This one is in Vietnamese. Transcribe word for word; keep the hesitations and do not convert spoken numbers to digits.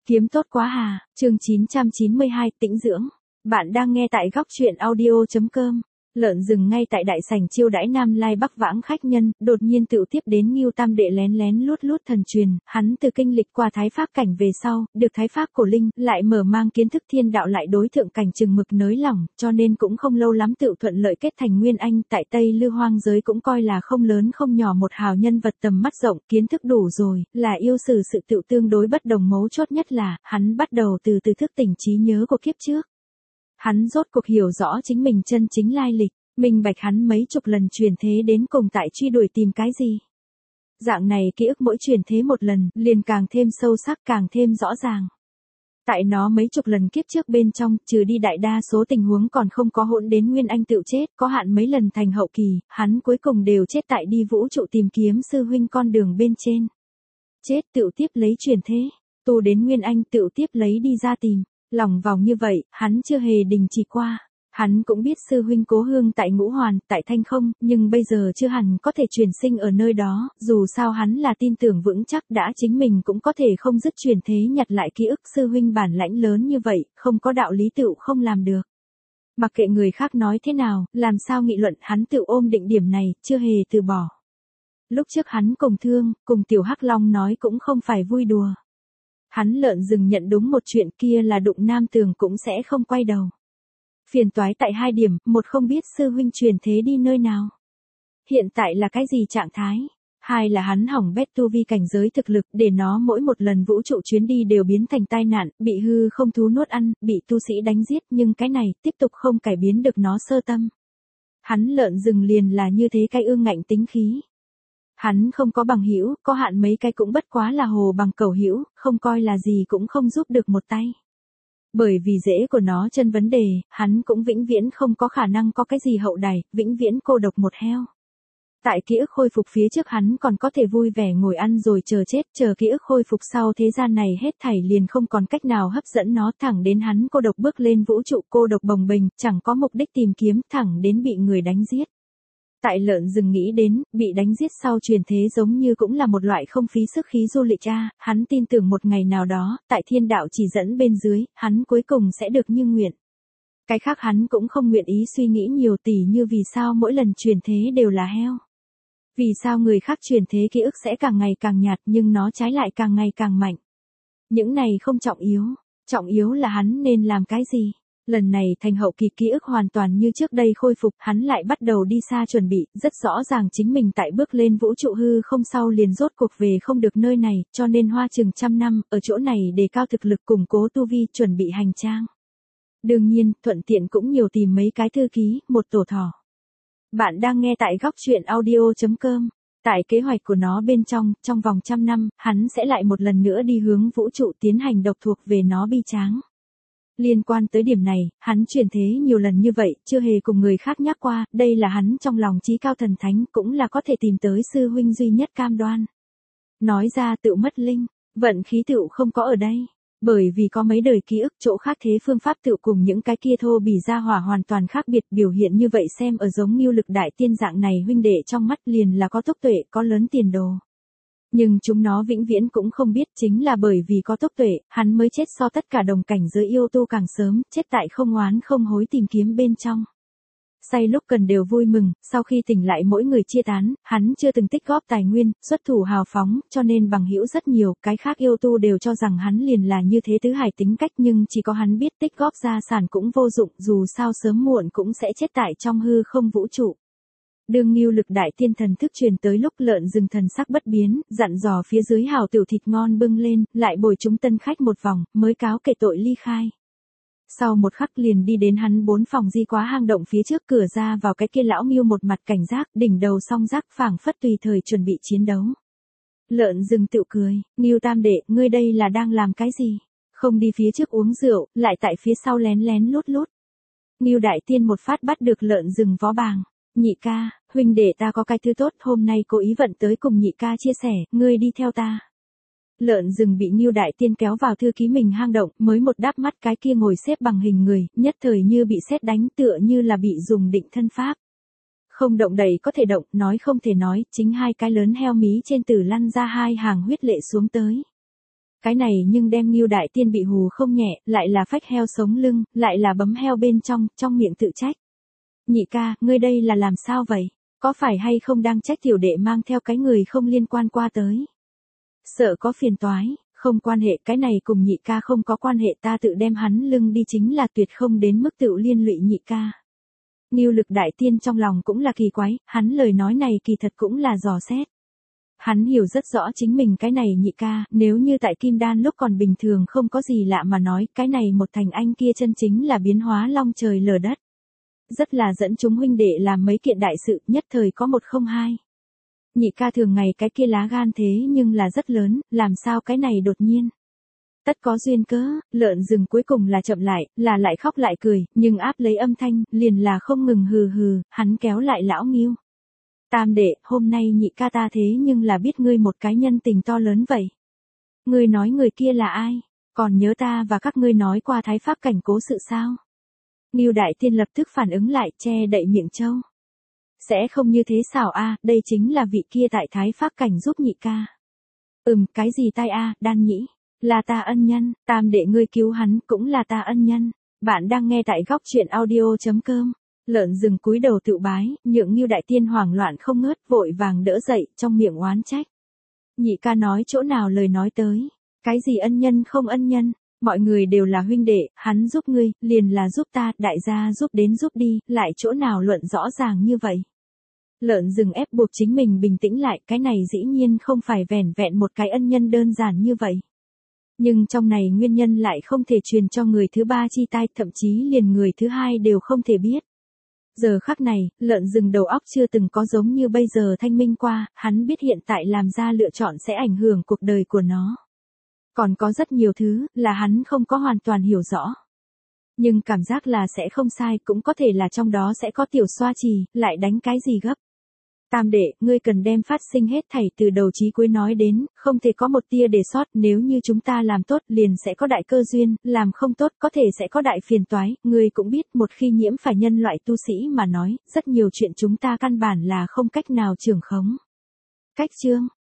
Kiếm tốt quá hà, chương chín trăm chín mươi hai, tĩnh dưỡng. Bạn đang nghe tại góc truyện audio chấm com. Lợn rừng ngay tại đại sảnh chiêu đãi Nam Lai Bắc vãng khách nhân, đột nhiên tự tiếp đến Ngưu Tam Đệ lén lén lút lút thần truyền, hắn từ kinh lịch qua Thái Pháp cảnh về sau, được Thái Pháp cổ linh, lại mở mang kiến thức thiên đạo lại đối thượng cảnh chừng mực nới lỏng, cho nên cũng không lâu lắm tự thuận lợi kết thành Nguyên Anh, tại Tây Lư Hoang giới cũng coi là không lớn không nhỏ một hào nhân vật tầm mắt rộng, kiến thức đủ rồi, là yêu sử sự tự tương đối bất đồng mấu chốt nhất là, hắn bắt đầu từ từ thức tỉnh trí nhớ của kiếp trước. Hắn rốt cuộc hiểu rõ chính mình chân chính lai lịch, minh bạch hắn mấy chục lần truyền thế đến cùng tại truy đuổi tìm cái gì. Dạng này ký ức mỗi truyền thế một lần, liền càng thêm sâu sắc càng thêm rõ ràng. Tại nó mấy chục lần kiếp trước bên trong, trừ đi đại đa số tình huống còn không có hỗn đến Nguyên Anh tự chết, có hạn mấy lần thành hậu kỳ, hắn cuối cùng đều chết tại đi vũ trụ tìm kiếm sư huynh con đường bên trên. Chết tự tiếp lấy truyền thế, tu đến Nguyên Anh tự tiếp lấy đi ra tìm. Lòng vòng như vậy, hắn chưa hề đình chỉ qua. Hắn cũng biết sư huynh cố hương tại Ngũ Hoàn, tại Thanh Không, nhưng bây giờ chưa hẳn có thể truyền sinh ở nơi đó, dù sao hắn là tin tưởng vững chắc đã chính mình cũng có thể không dứt truyền thế nhặt lại ký ức sư huynh bản lãnh lớn như vậy, không có đạo lý tựu không làm được. Mặc kệ người khác nói thế nào, làm sao nghị luận hắn tự ôm định điểm này, chưa hề từ bỏ. Lúc trước hắn cùng Thương, cùng Tiểu Hắc Long nói cũng không phải vui đùa. Hắn lợn rừng nhận đúng một chuyện kia là đụng Nam Tường cũng sẽ không quay đầu. Phiền toái tại hai điểm, một không biết sư huynh truyền thế đi nơi nào. Hiện tại là cái gì trạng thái? Hai là hắn hỏng bét tu vi cảnh giới thực lực để nó mỗi một lần vũ trụ chuyến đi đều biến thành tai nạn, bị hư không thú nuốt ăn, bị tu sĩ đánh giết nhưng cái này tiếp tục không cải biến được nó sơ tâm. Hắn lợn rừng liền là như thế cái ương ngạnh tính khí. Hắn không có bằng hữu, có hạn mấy cái cũng bất quá là hồ bằng cầu hữu, không coi là gì cũng không giúp được một tay. Bởi vì rễ của nó chân vấn đề, hắn cũng vĩnh viễn không có khả năng có cái gì hậu đài, vĩnh viễn cô độc một heo. Tại ký ức khôi phục phía trước hắn còn có thể vui vẻ ngồi ăn rồi chờ chết, chờ ký ức khôi phục sau thế gian này hết thảy liền không còn cách nào hấp dẫn nó thẳng đến hắn cô độc bước lên vũ trụ cô độc bồng bềnh, chẳng có mục đích tìm kiếm thẳng đến bị người đánh giết. Tại lợn rừng nghĩ đến, bị đánh giết sau truyền thế giống như cũng là một loại không phí sức khí du lịch a, hắn tin tưởng một ngày nào đó, tại thiên đạo chỉ dẫn bên dưới, hắn cuối cùng sẽ được như nguyện. Cái khác hắn cũng không nguyện ý suy nghĩ nhiều tỉ như vì sao mỗi lần truyền thế đều là heo. Vì sao người khác truyền thế ký ức sẽ càng ngày càng nhạt nhưng nó trái lại càng ngày càng mạnh. Những này không trọng yếu, trọng yếu là hắn nên làm cái gì. Lần này thành hậu kỳ ký ức hoàn toàn như trước đây khôi phục, hắn lại bắt đầu đi xa chuẩn bị, rất rõ ràng chính mình tại bước lên vũ trụ hư không sau liền rốt cuộc về không được nơi này, cho nên hoa chừng trăm năm, ở chỗ này đề cao thực lực củng cố tu vi, chuẩn bị hành trang. Đương nhiên, thuận tiện cũng nhiều tìm mấy cái thư ký, một tổ thỏ. Bạn đang nghe tại góc truyện audio chấm com. Tại kế hoạch của nó bên trong, trong vòng trăm năm, hắn sẽ lại một lần nữa đi hướng vũ trụ tiến hành độc thuộc về nó bi tráng. Liên quan tới điểm này, hắn truyền thế nhiều lần như vậy, chưa hề cùng người khác nhắc qua, đây là hắn trong lòng chí cao thần thánh, cũng là có thể tìm tới sư huynh duy nhất cam đoan. Nói ra tự mất linh, vận khí tựu không có ở đây, bởi vì có mấy đời ký ức chỗ khác thế phương pháp tựu cùng những cái kia thô bỉ ra hỏa hoàn toàn khác biệt biểu hiện như vậy xem ở giống như lực đại tiên dạng này huynh đệ trong mắt liền là có tốc tuệ, có lớn tiền đồ. Nhưng chúng nó vĩnh viễn cũng không biết chính là bởi vì có tốc tuệ, hắn mới chết so tất cả đồng cảnh giới yêu tu càng sớm, chết tại không oán không hối tìm kiếm bên trong. Say lúc cần đều vui mừng, sau khi tỉnh lại mỗi người chia tán, hắn chưa từng tích góp tài nguyên, xuất thủ hào phóng, cho nên bằng hữu rất nhiều, cái khác yêu tu đều cho rằng hắn liền là như thế tứ hải tính cách nhưng chỉ có hắn biết tích góp gia sản cũng vô dụng, dù sao sớm muộn cũng sẽ chết tại trong hư không vũ trụ. Đương Ngưu Lực đại tiên thần thức truyền tới lúc lợn rừng thần sắc bất biến, dặn dò phía dưới hào tiểu thịt ngon bưng lên, lại bồi chúng tân khách một vòng, mới cáo kể tội ly khai. Sau một khắc liền đi đến hắn bốn phòng di quá hang động phía trước cửa ra vào cái kia lão Ngưu một mặt cảnh giác, đỉnh đầu song giác phảng phất tùy thời chuẩn bị chiến đấu. Lợn rừng tự cười, Ngưu Tam Đệ, ngươi đây là đang làm cái gì? Không đi phía trước uống rượu, lại tại phía sau lén lén lút lút. Ngưu đại tiên một phát bắt được lợn rừng vó bàng. Nhị ca, huynh đệ ta có cái thứ tốt, hôm nay cố ý vận tới cùng nhị ca chia sẻ, ngươi đi theo ta. Lợn rừng bị Ngưu đại tiên kéo vào thư ký mình hang động, mới một đáp mắt cái kia ngồi xếp bằng hình người, nhất thời như bị sét đánh tựa như là bị dùng định thân pháp. Không động đậy có thể động, nói không thể nói, chính hai cái lớn heo mí trên tử lăn ra hai hàng huyết lệ xuống tới. Cái này nhưng đem Ngưu Đại Tiên bị hù không nhẹ, lại là phách heo sống lưng, lại là bấm heo bên trong, trong miệng tự trách. Nhị ca, ngươi đây là làm sao vậy? Có phải hay không đang trách tiểu đệ mang theo cái người không liên quan qua tới? Sợ có phiền toái, không quan hệ, cái này cùng nhị ca không có quan hệ, ta tự đem hắn lưng đi chính là tuyệt không đến mức tự liên lụy nhị ca. Ngưu Lực Đại Tiên trong lòng cũng là kỳ quái, hắn lời nói này kỳ thật cũng là dò xét. Hắn hiểu rất rõ chính mình cái này nhị ca, nếu như tại Kim Đan lúc còn bình thường không có gì lạ mà nói, cái này một thành anh kia chân chính là biến hóa long trời lở đất. Rất là dẫn chúng huynh đệ làm mấy kiện đại sự, nhất thời có một không hai. Nhị ca thường ngày cái kia lá gan thế nhưng là rất lớn, làm sao cái này đột nhiên. Tất có duyên cớ, lợn rừng cuối cùng là chậm lại, là lại khóc lại cười, nhưng áp lấy âm thanh, liền là không ngừng hừ hừ, hắn kéo lại lão Ngưu. Tam đệ, hôm nay nhị ca ta thế nhưng là biết ngươi một cái nhân tình to lớn vậy. Ngươi nói người kia là ai? Còn nhớ ta và các ngươi nói qua Thái Pháp cảnh cố sự sao? Ngưu Đại Tiên lập tức phản ứng lại, che đậy miệng trâu. Sẽ không như thế xảo a, đây chính là vị kia tại Thái Pháp cảnh giúp nhị ca. Ừm, cái gì tai a, Đan Nhĩ, là ta ân nhân, tam đệ ngươi cứu hắn cũng là ta ân nhân. Bạn đang nghe tại góc truyện audio chấm com. Lợn rừng cúi đầu tự bái, nhượng Ngưu Đại Tiên hoảng loạn không ngớt, vội vàng đỡ dậy, trong miệng oán trách. Nhị ca nói chỗ nào lời nói tới, cái gì ân nhân không ân nhân, mọi người đều là huynh đệ, hắn giúp ngươi, liền là giúp ta, đại gia giúp đến giúp đi, lại chỗ nào luận rõ ràng như vậy. Lợn rừng ép buộc chính mình bình tĩnh lại, cái này dĩ nhiên không phải vẻn vẹn một cái ân nhân đơn giản như vậy. Nhưng trong này nguyên nhân lại không thể truyền cho người thứ ba chi tai, thậm chí liền người thứ hai đều không thể biết. Giờ khắc này, lợn rừng đầu óc chưa từng có giống như bây giờ thanh minh qua, hắn biết hiện tại làm ra lựa chọn sẽ ảnh hưởng cuộc đời của nó. Còn có rất nhiều thứ, là hắn không có hoàn toàn hiểu rõ. Nhưng cảm giác là sẽ không sai, cũng có thể là trong đó sẽ có tiểu xoa trì, lại đánh cái gì gấp. Tam đệ, ngươi cần đem phát sinh hết thảy từ đầu chí cuối nói đến, không thể có một tia để sót, nếu như chúng ta làm tốt liền sẽ có đại cơ duyên, làm không tốt có thể sẽ có đại phiền toái, ngươi cũng biết một khi nhiễm phải nhân loại tu sĩ mà nói, rất nhiều chuyện chúng ta căn bản là không cách nào trưởng khống. Cách chương,